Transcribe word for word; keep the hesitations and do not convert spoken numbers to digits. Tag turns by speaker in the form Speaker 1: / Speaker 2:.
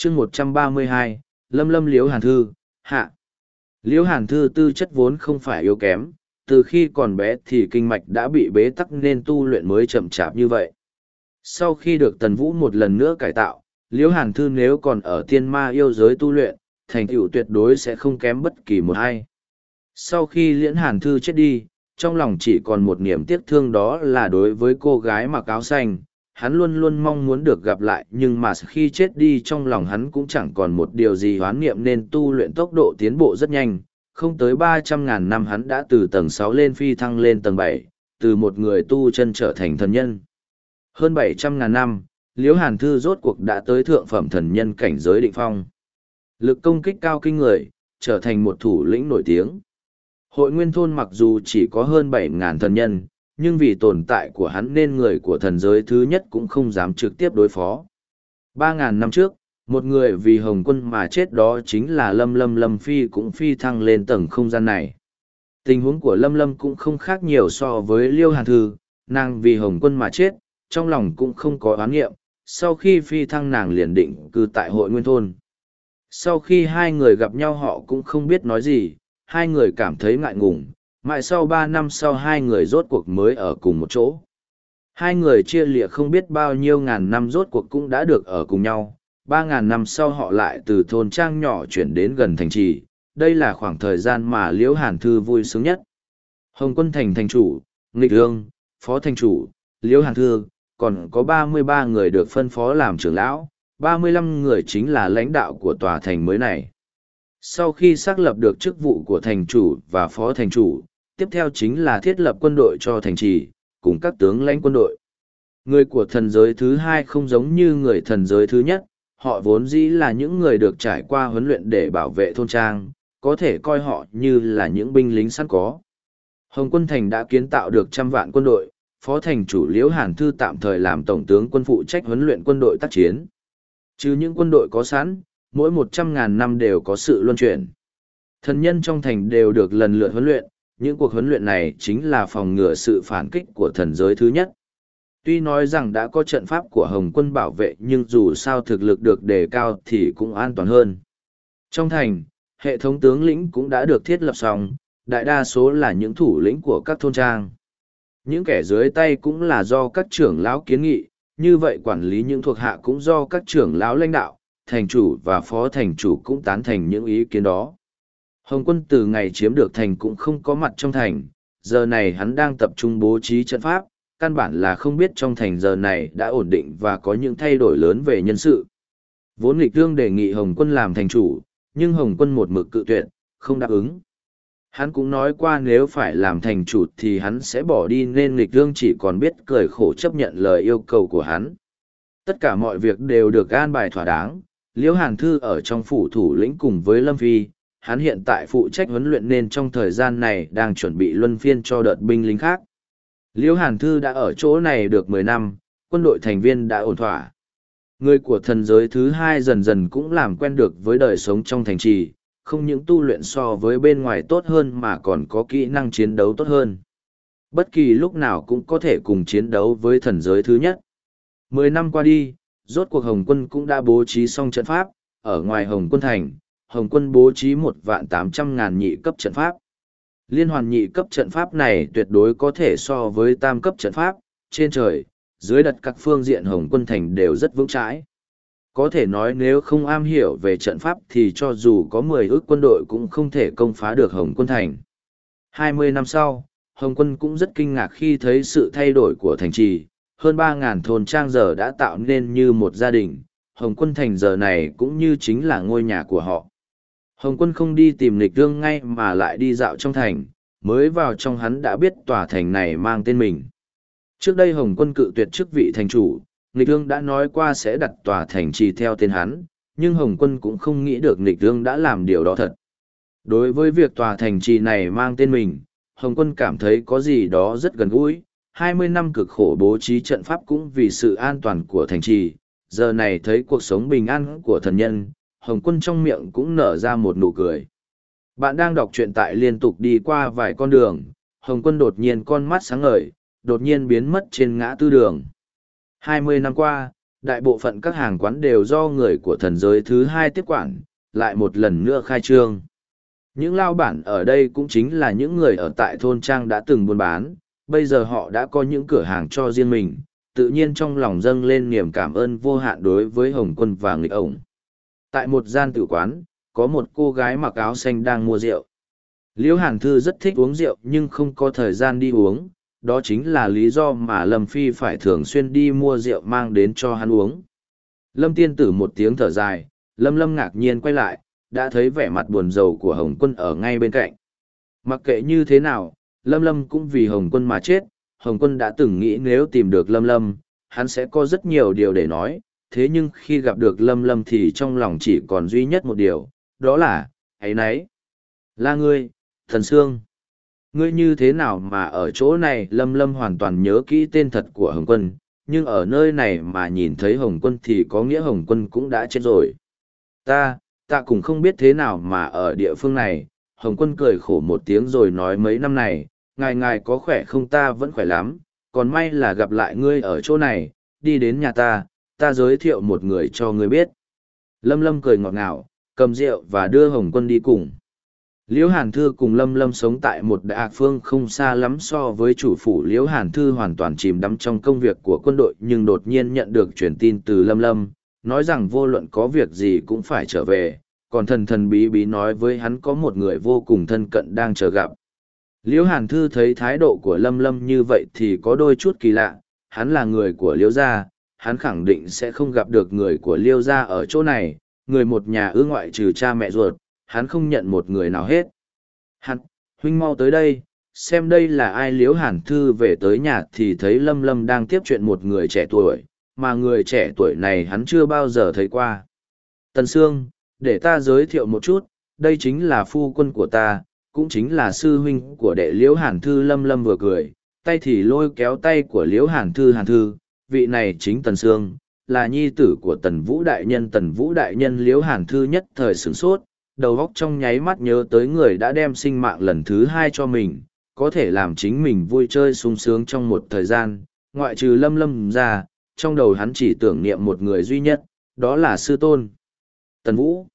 Speaker 1: chương một trăm ba mươi hai, Lâm Lâm Liễu Hàn Thư, hạ. Liễu Hàn Thư tư chất vốn không phải yếu kém, từ khi còn bé thì kinh mạch đã bị bế tắc nên tu luyện mới chậm chạp như vậy. Sau khi được Tần Vũ một lần nữa cải tạo, Liễu Hàn Thư nếu còn ở tiên ma yêu giới tu luyện, thành tựu tuyệt đối sẽ không kém bất kỳ một ai. Sau khi Liễu Hàn Thư chết đi, trong lòng chỉ còn một niềm tiếc thương, đó là đối với cô gái mặc áo xanh. Hắn luôn luôn mong muốn được gặp lại, nhưng mà khi chết đi trong lòng hắn cũng chẳng còn một điều gì hoán niệm, nên tu luyện tốc độ tiến bộ rất nhanh. Không tới ba trăm ngàn năm hắn đã từ tầng sáu lên phi thăng lên tầng bảy, từ một người tu chân trở thành thần nhân. Hơn bảy trăm ngàn năm, Liễu Hàn Thư rốt cuộc đã tới thượng phẩm thần nhân cảnh giới định phong. Lực công kích cao kinh người, trở thành một thủ lĩnh nổi tiếng. Hội Nguyên Thôn mặc dù chỉ có hơn bảy ngàn thần nhân, nhưng vì tồn tại của hắn nên người của thần giới thứ nhất cũng không dám trực tiếp đối phó. Ba ngàn năm trước, một người vì Hồng Quân mà chết, đó chính là Lâm Lâm Lâm Phi, cũng phi thăng lên tầng không gian này. Tình huống của Lâm Lâm cũng không khác nhiều so với Liễu Hàn Thư, nàng vì Hồng Quân mà chết, trong lòng cũng không có oán nghiệm, sau khi phi thăng nàng liền định cư tại Hội Nguyên Thôn. Sau khi hai người gặp nhau họ cũng không biết nói gì, hai người cảm thấy ngại ngùng, mãi sau ba năm sau hai người rốt cuộc mới ở cùng một chỗ. Hai người chia lìa không biết bao nhiêu ngàn năm rốt cuộc cũng đã được ở cùng nhau. Ba ngàn năm sau họ lại từ thôn trang nhỏ chuyển đến gần thành trì, đây là khoảng thời gian mà Liễu Hàn Thư vui sướng nhất. Hồng Quân thành thành chủ, Nghịch Ương, phó thành chủ, Liễu Hàn Thư, còn có ba mươi ba người được phân phó làm trưởng lão, ba mươi lăm người chính là lãnh đạo của tòa thành mới này. Sau khi xác lập được chức vụ của thành chủ và phó thành chủ, tiếp theo chính là thiết lập quân đội cho thành trì, cùng các tướng lãnh quân đội. Người của thần giới thứ hai không giống như người thần giới thứ nhất, họ vốn dĩ là những người được trải qua huấn luyện để bảo vệ thôn trang, có thể coi họ như là những binh lính sẵn có. Hồng Quân Thành đã kiến tạo được trăm vạn quân đội, phó thành chủ Liễu Hàn Thư tạm thời làm tổng tướng quân phụ trách huấn luyện quân đội tác chiến. Trừ những quân đội có sẵn, mỗi một trăm ngàn năm đều có sự luân chuyển. Thần nhân trong thành đều được lần lượt huấn luyện, những cuộc huấn luyện này chính là phòng ngừa sự phản kích của thần giới thứ nhất. Tuy nói rằng đã có trận pháp của Hồng Quân bảo vệ, nhưng dù sao thực lực được đề cao thì cũng an toàn hơn. Trong thành, hệ thống tướng lĩnh cũng đã được thiết lập xong, đại đa số là những thủ lĩnh của các thôn trang. Những kẻ dưới tay cũng là do các trưởng lão kiến nghị, như vậy quản lý những thuộc hạ cũng do các trưởng lão lãnh đạo, thành chủ và phó thành chủ cũng tán thành những ý kiến đó. Hồng Quân từ ngày chiếm được thành cũng không có mặt trong thành, giờ này hắn đang tập trung bố trí trận pháp, căn bản là không biết trong thành giờ này đã ổn định và có những thay đổi lớn về nhân sự. Vốn Nghịch Ương đề nghị Hồng Quân làm thành chủ, nhưng Hồng Quân một mực cự tuyệt, không đáp ứng. Hắn cũng nói qua nếu phải làm thành chủ thì hắn sẽ bỏ đi, nên Nghịch Ương chỉ còn biết cười khổ chấp nhận lời yêu cầu của hắn. Tất cả mọi việc đều được an bài thỏa đáng. Liễu Hàn Thư ở trong phủ thủ lĩnh cùng với Lâm Phi, hắn hiện tại phụ trách huấn luyện nên trong thời gian này đang chuẩn bị luân phiên cho đợt binh lính khác. Liễu Hàn Thư đã ở chỗ này được mười năm, quân đội thành viên đã ổn thỏa. Người của thần giới thứ hai dần dần cũng làm quen được với đời sống trong thành trì, không những tu luyện so với bên ngoài tốt hơn mà còn có kỹ năng chiến đấu tốt hơn. Bất kỳ lúc nào cũng có thể cùng chiến đấu với thần giới thứ nhất. Mười năm qua đi, rốt cuộc Hồng Quân cũng đã bố trí xong trận pháp, ở ngoài Hồng Quân Thành, Hồng Quân bố trí một vạn tám trăm ngàn nhị cấp trận pháp. Liên hoàn nhị cấp trận pháp này tuyệt đối có thể so với tam cấp trận pháp, trên trời, dưới đất các phương diện Hồng Quân Thành đều rất vững chãi. Có thể nói nếu không am hiểu về trận pháp thì cho dù có mười ước quân đội cũng không thể công phá được Hồng Quân Thành. Hai mươi năm sau, Hồng Quân cũng rất kinh ngạc khi thấy sự thay đổi của thành trì, hơn ba ngàn thôn trang giờ đã tạo nên như một gia đình, Hồng Quân Thành giờ này cũng như chính là ngôi nhà của họ. Hồng Quân không đi tìm Nghịch Ương ngay mà lại đi dạo trong thành, mới vào trong hắn đã biết tòa thành này mang tên mình. Trước đây Hồng Quân cự tuyệt chức vị thành chủ, Nghịch Ương đã nói qua sẽ đặt tòa thành trì theo tên hắn, nhưng Hồng Quân cũng không nghĩ được Nghịch Ương đã làm điều đó thật. Đối với việc tòa thành trì này mang tên mình, Hồng Quân cảm thấy có gì đó rất gần gũi. Hai mươi năm cực khổ bố trí trận pháp cũng vì sự an toàn của thành trì, giờ này thấy cuộc sống bình an của thần nhân, Hồng Quân trong miệng cũng nở ra một nụ cười. Bạn đang đọc truyện tại liên tục đi qua vài con đường, Hồng Quân đột nhiên con mắt sáng ngời, đột nhiên biến mất trên ngã tư đường. Hai mươi năm qua, Đại bộ phận các hàng quán đều do người của thần giới thứ hai tiếp quản, lại một lần nữa khai trương. Những lao bản ở đây cũng chính là những người ở tại thôn trang đã từng buôn bán, bây giờ họ đã có những cửa hàng cho riêng mình, tự nhiên trong lòng dâng lên niềm cảm ơn vô hạn đối với Hồng Quân và nghịch ổng. Tại một gian tử quán, có một cô gái mặc áo xanh đang mua rượu. Liễu Hàn Thư rất thích uống rượu nhưng không có thời gian đi uống, đó chính là lý do mà Lâm Phi phải thường xuyên đi mua rượu mang đến cho hắn uống. Lâm tiên tử một tiếng thở dài, Lâm Lâm ngạc nhiên quay lại, đã thấy vẻ mặt buồn rầu của Hồng Quân ở ngay bên cạnh. Mặc kệ như thế nào, Lâm Lâm cũng vì Hồng Quân mà chết, Hồng Quân đã từng nghĩ nếu tìm được Lâm Lâm, hắn sẽ có rất nhiều điều để nói, thế nhưng khi gặp được Lâm Lâm thì trong lòng chỉ còn duy nhất một điều, đó là, ấy nấy. Là ngươi, Thần Sương. Ngươi như thế nào mà ở chỗ này Lâm Lâm hoàn toàn nhớ kỹ tên thật của Hồng Quân, nhưng ở nơi này mà nhìn thấy Hồng Quân thì có nghĩa Hồng Quân cũng đã chết rồi. Ta, ta cũng không biết thế nào mà ở địa phương này, Hồng Quân cười khổ một tiếng rồi nói mấy năm này, ngài ngài có khỏe không, ta vẫn khỏe lắm, còn may là gặp lại ngươi ở chỗ này, đi đến nhà ta, ta giới thiệu một người cho ngươi biết. Lâm Lâm cười ngọt ngào, cầm rượu và đưa Hồng Quân đi cùng. Liễu Hàn Thư cùng Lâm Lâm sống tại một đại phương không xa lắm so với chủ phủ. Liễu Hàn Thư hoàn toàn chìm đắm trong công việc của quân đội nhưng đột nhiên nhận được truyền tin từ Lâm Lâm, nói rằng vô luận có việc gì cũng phải trở về, còn thần thần bí bí nói với hắn có một người vô cùng thân cận đang chờ gặp. Liễu Hàn Thư thấy thái độ của Lâm Lâm như vậy thì có đôi chút kỳ lạ, hắn là người của Liễu gia, hắn khẳng định sẽ không gặp được người của Liễu gia ở chỗ này, người một nhà ư ngoại trừ cha mẹ ruột, hắn không nhận một người nào hết. Hắn, huynh mau tới đây, xem đây là ai. Liễu Hàn Thư về tới nhà thì thấy Lâm Lâm đang tiếp chuyện một người trẻ tuổi, mà người trẻ tuổi này hắn chưa bao giờ thấy qua. Tần Sương, để ta giới thiệu một chút, đây chính là phu quân của ta, cũng chính là sư huynh của đệ. Liễu Hàn Thư. Lâm Lâm vừa cười, tay thì lôi kéo tay của Liễu Hàn Thư. Hàn Thư, vị này chính Tần Sương, là nhi tử của Tần Vũ đại nhân. Tần Vũ đại nhân. Liễu Hàn Thư nhất thời sửng sốt, đầu óc trong nháy mắt nhớ tới người đã đem sinh mạng lần thứ hai cho mình, có thể làm chính mình vui chơi sung sướng trong một thời gian, ngoại trừ Lâm Lâm ra, trong đầu hắn chỉ tưởng niệm một người duy nhất, đó là sư tôn. Tần Vũ.